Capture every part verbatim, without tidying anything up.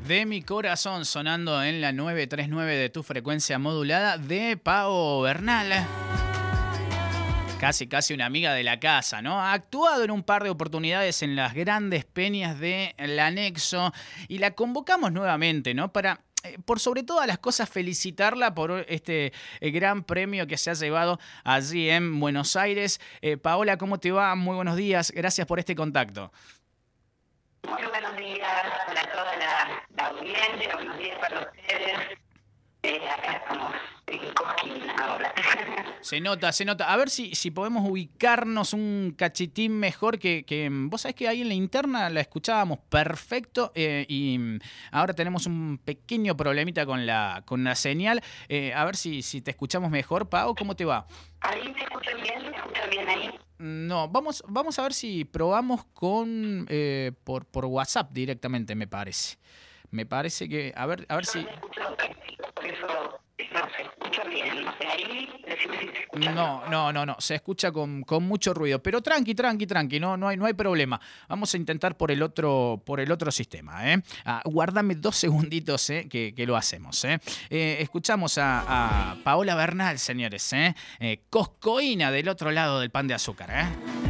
De mi corazón sonando en la nueve treinta y nueve de tu frecuencia modulada de Pao Bernal. Casi, casi una amiga de la casa, ¿no? Ha actuado en un par de oportunidades en las grandes peñas del Anexo y la convocamos nuevamente, ¿no? Para, eh, por sobre todas las cosas, felicitarla por este eh, gran premio que se ha llevado allí en Buenos Aires. Eh, Paola, ¿cómo te va? Muy buenos días. Gracias por este contacto. Muy buenos días para toda la, la audiencia, buenos días para ustedes. Eh, acá estamos en Cosquín ahora. Se nota, se nota. A ver si, si podemos ubicarnos un cachitín mejor, que, que vos sabés que ahí en la interna la escuchábamos perfecto eh, y ahora tenemos un pequeño problemita con la, con la señal. Eh, a ver si, si te escuchamos mejor. Pau, ¿cómo te va? ¿Ahí te escuchan bien? ¿Me escuchan bien ahí? No, vamos, vamos a ver si probamos con eh, por, por WhatsApp directamente, me parece. Me parece que, a ver, a ver Yo si... me escucho perfecto, por eso no se escucha bien. No sé, ahí decime si se escucha No, mejor. no, no, no, se escucha con, con mucho ruido, pero tranqui, tranqui, tranqui, no, no hay, no hay problema. Vamos a intentar por el otro, por el otro sistema, ¿eh? Ah, guárdame dos segunditos, ¿eh? Que, que lo hacemos, ¿eh? Eh, escuchamos a, a Paola Bernal, señores, ¿eh? Eh, Coscoína del otro lado del pan de azúcar, ¿eh?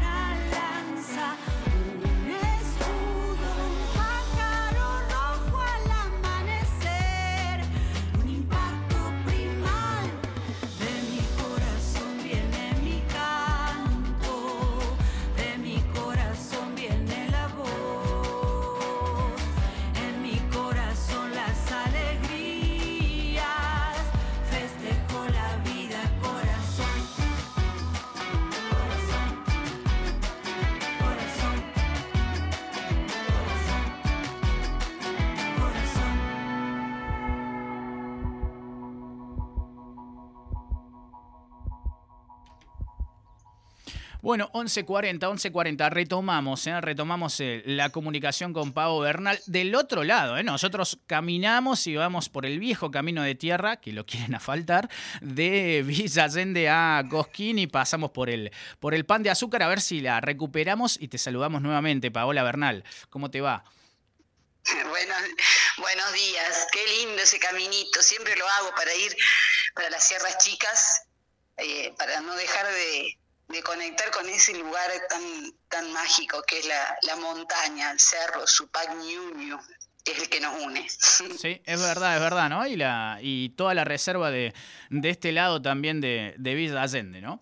Bueno, once cuarenta, once cuarenta, retomamos, ¿eh? retomamos eh, la comunicación con Pao Bernal del otro lado. ¿eh? Nosotros caminamos y vamos por el viejo camino de tierra, que lo quieren asfaltar, de Villa Allende a Cosquín y pasamos por el, por el pan de azúcar a ver si la recuperamos y te saludamos nuevamente, Paola Bernal. ¿Cómo te va? Buenos, buenos días, qué lindo ese caminito. Siempre lo hago para ir para las Sierras Chicas, eh, para no dejar de... de conectar con ese lugar tan tan mágico que es la, la montaña, el cerro, Supac Ñuñu, que es el que nos une. Sí, es verdad, es verdad, ¿no? Y la y toda la reserva de, de este lado también de, de Villa Allende, ¿no?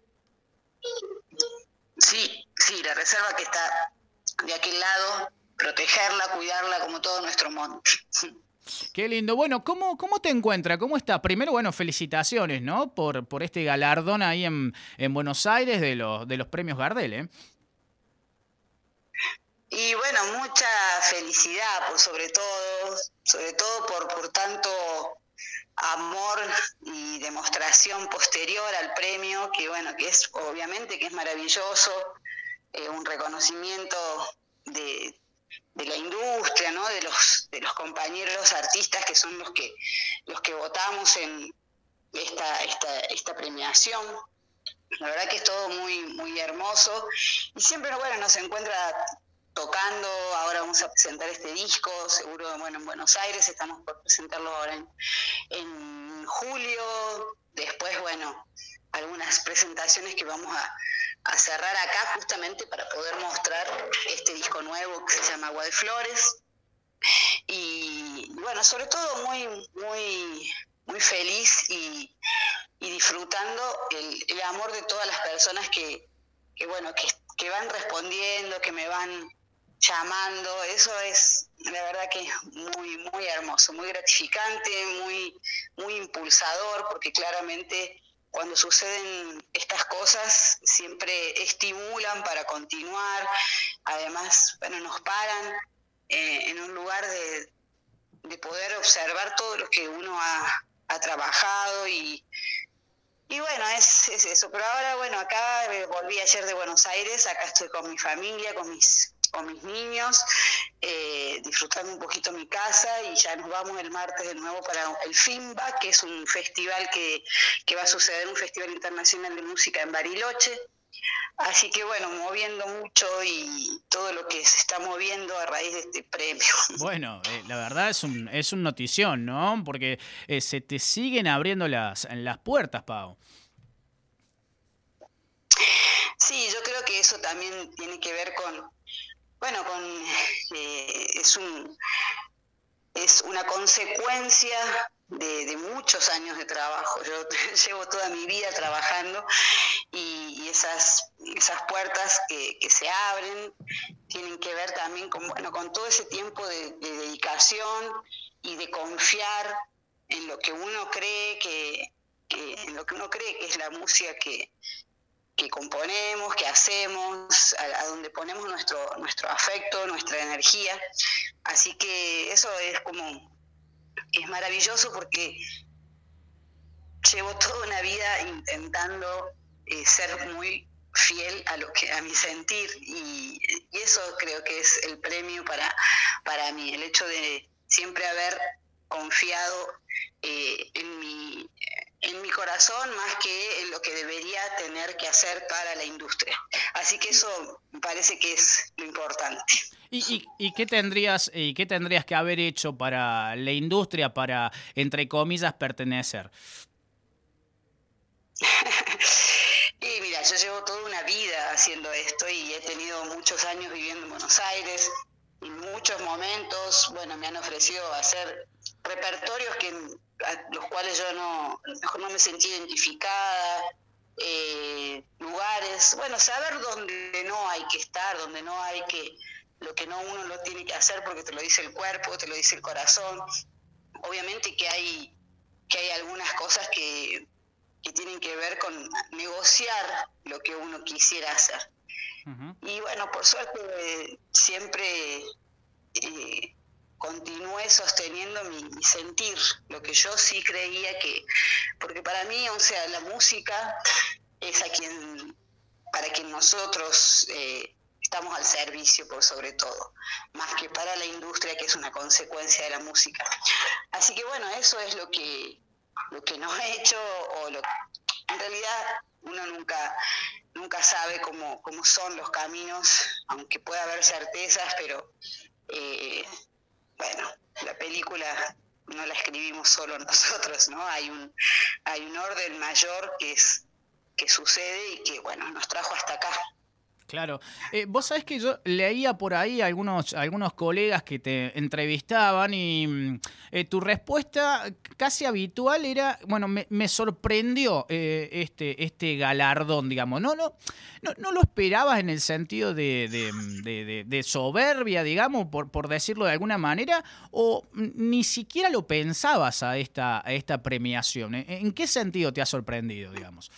Sí, sí, la reserva que está de aquel lado, protegerla, cuidarla como todo nuestro monte. Qué lindo. Bueno, ¿cómo, cómo te encuentras? ¿Cómo estás? Primero, bueno, felicitaciones, ¿no? Por, por este galardón ahí en, en Buenos Aires de los, de los premios Gardel, ¿eh? Y bueno, mucha felicidad, por sobre todo, sobre todo por, por tanto amor y demostración posterior al premio, que bueno, que es obviamente que es maravilloso, eh, un reconocimiento de... de la industria, ¿no? De los de los compañeros artistas que son los que los que votamos en esta esta esta premiación. La verdad que es todo muy muy hermoso y siempre bueno nos encuentra tocando. Ahora vamos a presentar este disco, seguro bueno en Buenos Aires, estamos por presentarlo ahora en, en julio. Después bueno algunas presentaciones que vamos a a cerrar acá justamente para poder mostrar este disco nuevo que se llama Agua de Flores. Y bueno, sobre todo muy muy muy feliz y, y disfrutando el, el amor de todas las personas que, que bueno que, que van respondiendo, que me van llamando. Eso es la verdad que es muy muy hermoso, muy gratificante, muy muy impulsador, porque claramente cuando suceden estas cosas siempre estimulan para continuar. Además, bueno, nos paran eh, en un lugar de, de poder observar todo lo que uno ha, ha trabajado y, y bueno, es, es eso. Pero ahora, bueno, acá eh, volví ayer de Buenos Aires, acá estoy con mi familia, con mis con mis niños, eh, disfrutando un poquito mi casa, y ya nos vamos el martes de nuevo para el FIMBA, que es un festival que, que va a suceder, un festival internacional de música en Bariloche, Así que bueno, moviendo mucho y todo lo que se está moviendo a raíz de este premio. Bueno, eh, la verdad es un, es un notición, ¿no? Porque eh, se te siguen abriendo las, las puertas, Pau. Sí, yo creo que eso también tiene que ver con, bueno, con eh, es un es una consecuencia de, de muchos años de trabajo. Yo llevo toda mi vida trabajando y, y esas esas puertas que, que se abren tienen que ver también con, bueno, con todo ese tiempo de, de dedicación y de confiar en lo que uno cree que, que en lo que uno cree que es la música que que componemos, que hacemos, a, a donde ponemos nuestro, nuestro afecto, nuestra energía. Así que eso es como, es maravilloso porque llevo toda una vida intentando eh, ser muy fiel a lo que a mi sentir y, y eso creo que es el premio para, para mí, el hecho de siempre haber confiado eh, en mi en mi corazón más que en lo que debería tener que hacer para la industria. Así que eso me parece que es lo importante. ¿Y, y, y qué tendrías y qué tendrías que haber hecho para la industria para, entre comillas, pertenecer? Y mira, yo llevo toda una vida haciendo esto y he tenido muchos años viviendo en Buenos Aires. En muchos momentos, bueno, me han ofrecido hacer repertorios que a los cuales yo no, mejor no me sentí identificada, eh, lugares, bueno, saber dónde no hay que estar, dónde no hay que, lo que no uno lo tiene que hacer porque te lo dice el cuerpo, te lo dice el corazón. Obviamente que hay, que hay algunas cosas que, que tienen que ver con negociar lo que uno quisiera hacer. Uh-huh. Y bueno, por suerte eh, siempre eh, continué sosteniendo mi, mi sentir, lo que yo sí creía que, porque para mí, o sea, la música es a quien, para quien nosotros eh, estamos al servicio por sobre todo, más que para la industria que es una consecuencia de la música. Así que bueno, eso es lo que, lo que no he hecho, o lo, en realidad uno nunca... nunca sabe cómo, cómo son los caminos, aunque pueda haber certezas, pero eh, bueno, la película no la escribimos solo nosotros, ¿no? Hay un, hay un orden mayor que es que sucede y que, bueno, nos trajo hasta acá. Claro. Eh, vos sabés que yo leía por ahí algunos, algunos colegas que te entrevistaban y eh, tu respuesta casi habitual era, bueno, me, me sorprendió eh, este, este galardón, digamos. No, no, no, no lo esperabas en el sentido de, de, de, de, de soberbia, digamos, por, por decirlo de alguna manera, o ni siquiera lo pensabas a esta, a esta premiación. ¿En qué sentido te ha sorprendido, digamos?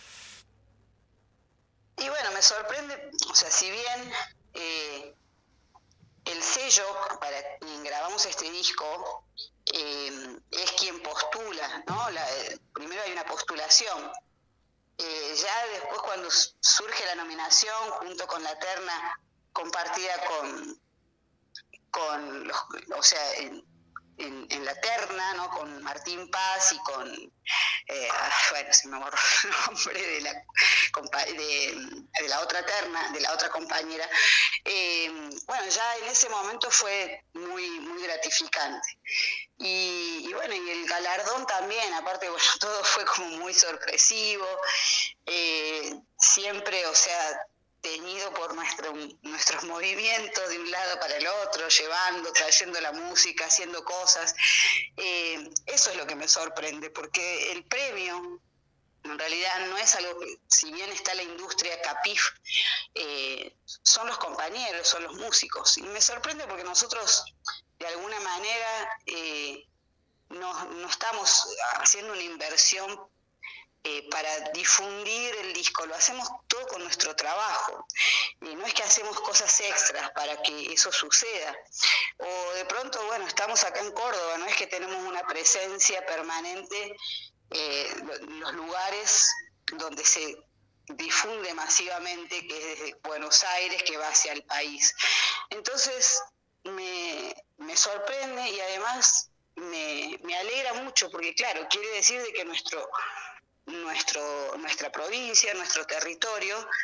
Y bueno, me sorprende, o sea, si bien eh, el sello para quien grabamos este disco eh, es quien postula, ¿no? La, eh, primero hay una postulación. Eh, ya después cuando surge la nominación, junto con la terna compartida con, con los, o sea, en, en, en la terna, ¿no? Con Martín Paz y con, eh, bueno, se me borró el nombre de la, de, de la otra terna, de la otra compañera. Eh, bueno, ya en ese momento fue muy, muy gratificante. Y, y bueno, y el galardón también, aparte, bueno, todo fue como muy sorpresivo, eh, siempre, o sea, tenido por nuestro, nuestros movimientos de un lado para el otro, llevando, trayendo la música, haciendo cosas. Eh, eso es lo que me sorprende, porque el premio en realidad no es algo que, si bien está la industria Capif, eh, son los compañeros, son los músicos. Y me sorprende porque nosotros, de alguna manera, eh, no, no estamos haciendo una inversión Eh, para difundir el disco, lo hacemos todo con nuestro trabajo, y no es que hacemos cosas extras para que eso suceda, o de pronto, bueno, estamos acá en Córdoba, no es que tenemos una presencia permanente eh, en los lugares donde se difunde masivamente, que es desde Buenos Aires que va hacia el país. Entonces me, me sorprende y además me, me alegra mucho, porque claro, quiere decir de que nuestro Nuestro, nuestra provincia, nuestro territorio,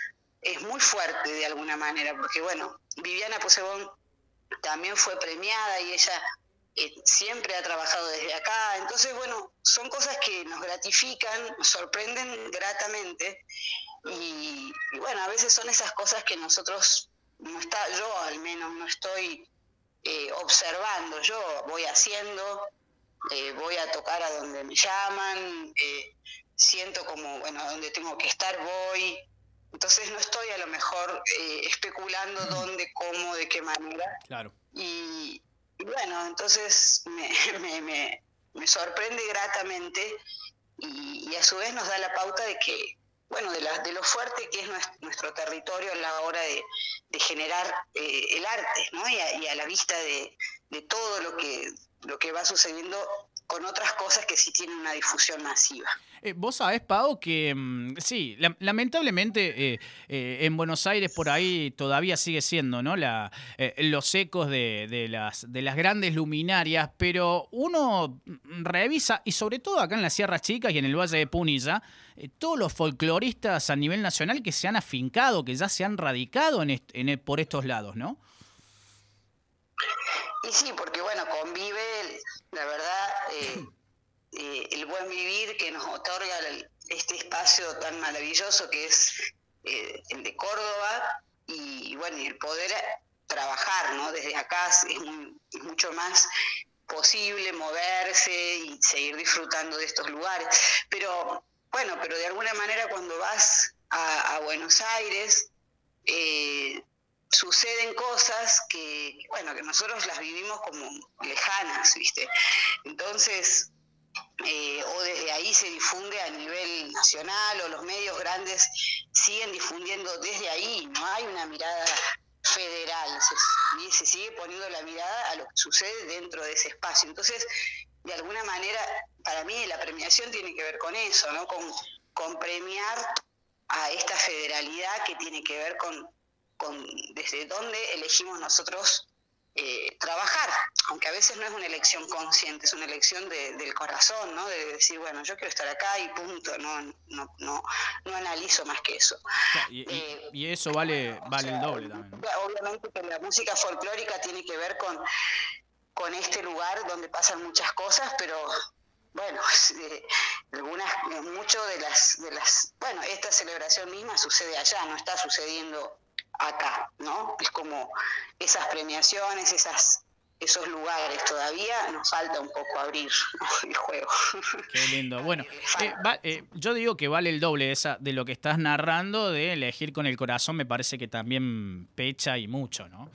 es muy fuerte de alguna manera, porque bueno, Viviana Possebon también fue premiada y ella eh, siempre ha trabajado desde acá, entonces bueno, son cosas que nos gratifican, nos sorprenden gratamente y, y bueno, a veces son esas cosas que nosotros, no está, yo al menos no estoy eh, observando, yo voy haciendo, eh, voy a tocar a donde me llaman, eh, siento como, bueno, a donde tengo que estar voy, entonces no estoy a lo mejor eh, especulando dónde, cómo, de qué manera. Claro. Y, y bueno, entonces me, me, me, me sorprende gratamente y, y a su vez nos da la pauta de que, bueno, de, la, de lo fuerte que es nuestro, nuestro territorio a la hora de, de generar eh, el arte, ¿no? Y a, y a la vista de, de todo lo que, lo que va sucediendo con otras cosas que sí tienen una difusión masiva. Eh, vos sabés, Pau, que mm, sí, la, lamentablemente eh, eh, en Buenos Aires por ahí todavía sigue siendo, ¿no? La, eh, los ecos de, de, las, de las grandes luminarias, pero uno revisa, y sobre todo acá en las Sierras Chicas y en el Valle de Punilla, eh, todos los folcloristas a nivel nacional que se han afincado, que ya se han radicado en est en, por estos lados, ¿no? Y sí, porque bueno, convive, la verdad... Eh, Eh, el buen vivir que nos otorga el, este espacio tan maravilloso que es eh, el de Córdoba y, y bueno, y el poder trabajar, ¿no? Desde acá es, muy, es mucho más posible moverse y seguir disfrutando de estos lugares. Pero bueno, pero de alguna manera cuando vas a, a Buenos Aires eh, suceden cosas que, bueno, que nosotros las vivimos como lejanas, ¿viste? Entonces... Eh, o desde ahí se difunde a nivel nacional o los medios grandes siguen difundiendo desde ahí, no hay una mirada federal, se, se sigue poniendo la mirada a lo que sucede dentro de ese espacio. Entonces, de alguna manera, para mí la premiación tiene que ver con eso, ¿no? Con, con premiar a esta federalidad que tiene que ver con, con desde dónde elegimos nosotros Eh, trabajar, aunque a veces no es una elección consciente, es una elección de, del corazón, ¿no? De decir, bueno, yo quiero estar acá y punto, no, no, no, no analizo más que eso. Y, eh, y, y eso vale, vale o sea, el doble también, ¿no? Obviamente que la música folclórica tiene que ver con, con este lugar donde pasan muchas cosas, pero bueno, eh, algunas, mucho de las, de las, bueno, esta celebración misma sucede allá, no está sucediendo acá, ¿no? Es como esas premiaciones, esas, esos lugares, todavía nos falta un poco abrir, ¿no? El juego. Qué lindo. Bueno, eh, va, eh, yo digo que vale el doble esa, de lo que estás narrando, de elegir con el corazón, me parece que también pecha y mucho, ¿no?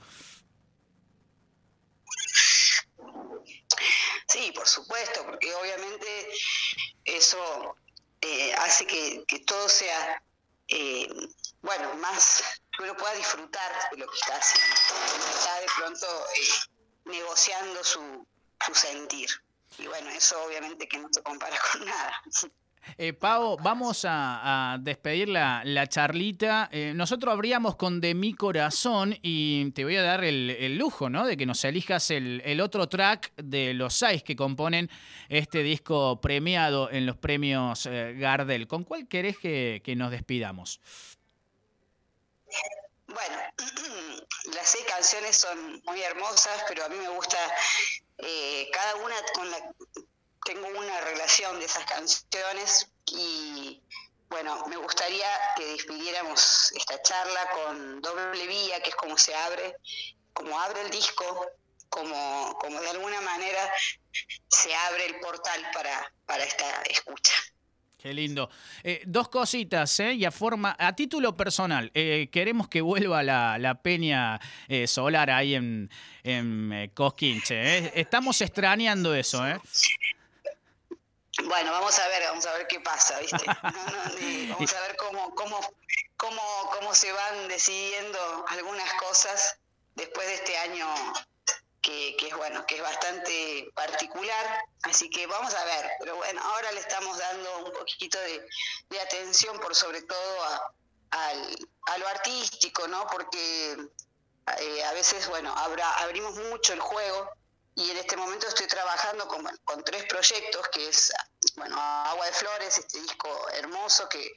Sí, por supuesto, porque obviamente eso eh, hace que, que todo sea, eh, bueno, más... que uno pueda disfrutar de lo que está haciendo, uno está de pronto eh, negociando su, su sentir. Y bueno, eso obviamente que no se compara con nada. Eh, Pau, vamos a, a despedir la, la charlita. Eh, nosotros abríamos con De Mi Corazón y te voy a dar el, el lujo, ¿no? De que nos elijas el, el otro track de los seis que componen este disco premiado en los premios eh, Gardel. ¿Con cuál querés que, que nos despidamos? Bueno, las seis canciones son muy hermosas, pero a mí me gusta eh, cada una con la... Tengo una relación de esas canciones y, bueno, me gustaría que despidiéramos esta charla con Doble Vía, que es como se abre, como abre el disco, como, como de alguna manera se abre el portal para, para esta escucha. Qué lindo. Eh, dos cositas, ¿eh? Y a forma, a título personal, eh, queremos que vuelva la, la Peña eh, Solar ahí en, en eh, Cosquinche. ¿eh? Estamos extrañando eso, ¿eh? Bueno, vamos a ver, vamos a ver qué pasa, ¿viste? No, no, y vamos a ver cómo, cómo, cómo, cómo se van decidiendo algunas cosas después de este año que, que es bueno, que es bastante particular, así que vamos a ver, pero bueno, ahora le estamos dando un poquito de, de atención por sobre todo a, a, a lo artístico, ¿no? Porque eh, a veces, bueno, abra, abrimos mucho el juego. Y en este momento estoy trabajando con, con tres proyectos, que es, bueno, Agua de Flores, este disco hermoso que,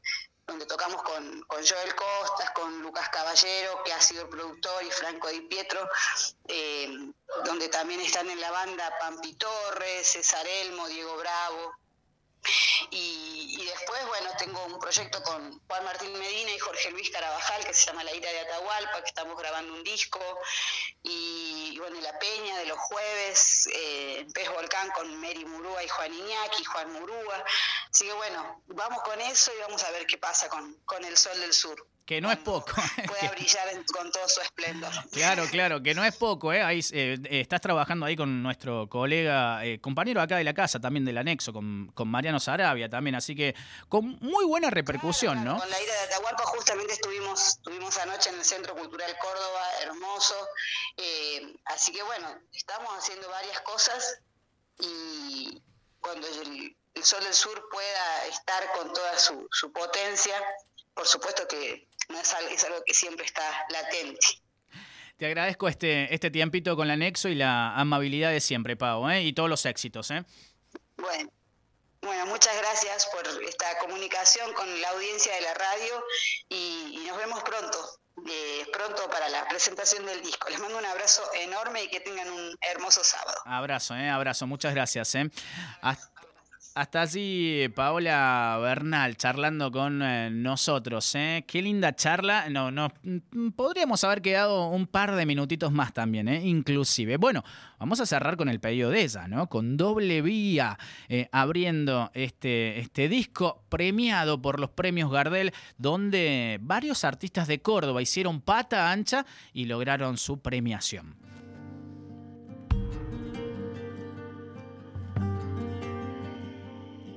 donde tocamos con, con Joel Costas, con Lucas Caballero, que ha sido el productor, y Franco Di Pietro, eh, donde también están en la banda Pampi Torres, César Elmo, Diego Bravo. Y, y después, bueno, tengo un proyecto con Juan Martín Medina y Jorge Luis Carabajal, que se llama La Ira de Atahualpa, que estamos grabando un disco. Y, y bueno, y La Peña de los jueves, eh, en Pez Volcán con Mary Murúa y Juan Iñaki, Juan Murúa. Así que bueno, vamos con eso y vamos a ver qué pasa con, con El Sol del Sur. Que no es poco. Pueda brillar en, con todo su esplendor. Claro, claro, que no es poco, ¿eh? Ahí, eh, estás trabajando ahí con nuestro colega, eh, compañero acá de la casa, también del anexo, con, con Mariano Sarabia también, así que con muy buena repercusión, claro, ¿no? Con La Ira de Atahualpa justamente estuvimos, estuvimos anoche en el Centro Cultural Córdoba, hermoso, eh, así que bueno, estamos haciendo varias cosas y cuando el, el Sol del Sur pueda estar con toda su, su potencia, por supuesto que no es algo, es algo que siempre está latente. Te agradezco este, este tiempito con la Nexo y la amabilidad de siempre, Pau, ¿eh? Y todos los éxitos, ¿eh? Bueno, bueno, muchas gracias por esta comunicación con la audiencia de la radio y, y nos vemos pronto, eh, pronto para la presentación del disco. Les mando un abrazo enorme y que tengan un hermoso sábado. Abrazo, ¿eh? Abrazo, muchas gracias, ¿eh? Hasta Hasta allí Paola Bernal charlando con eh, nosotros, ¿eh? Qué linda charla. No, no, podríamos haber quedado un par de minutitos más también, ¿eh? Inclusive. Bueno, vamos a cerrar con el pedido de ella, ¿no? Con Doble Vía, eh, abriendo este, este disco premiado por los premios Gardel, donde varios artistas de Córdoba hicieron pata ancha y lograron su premiación.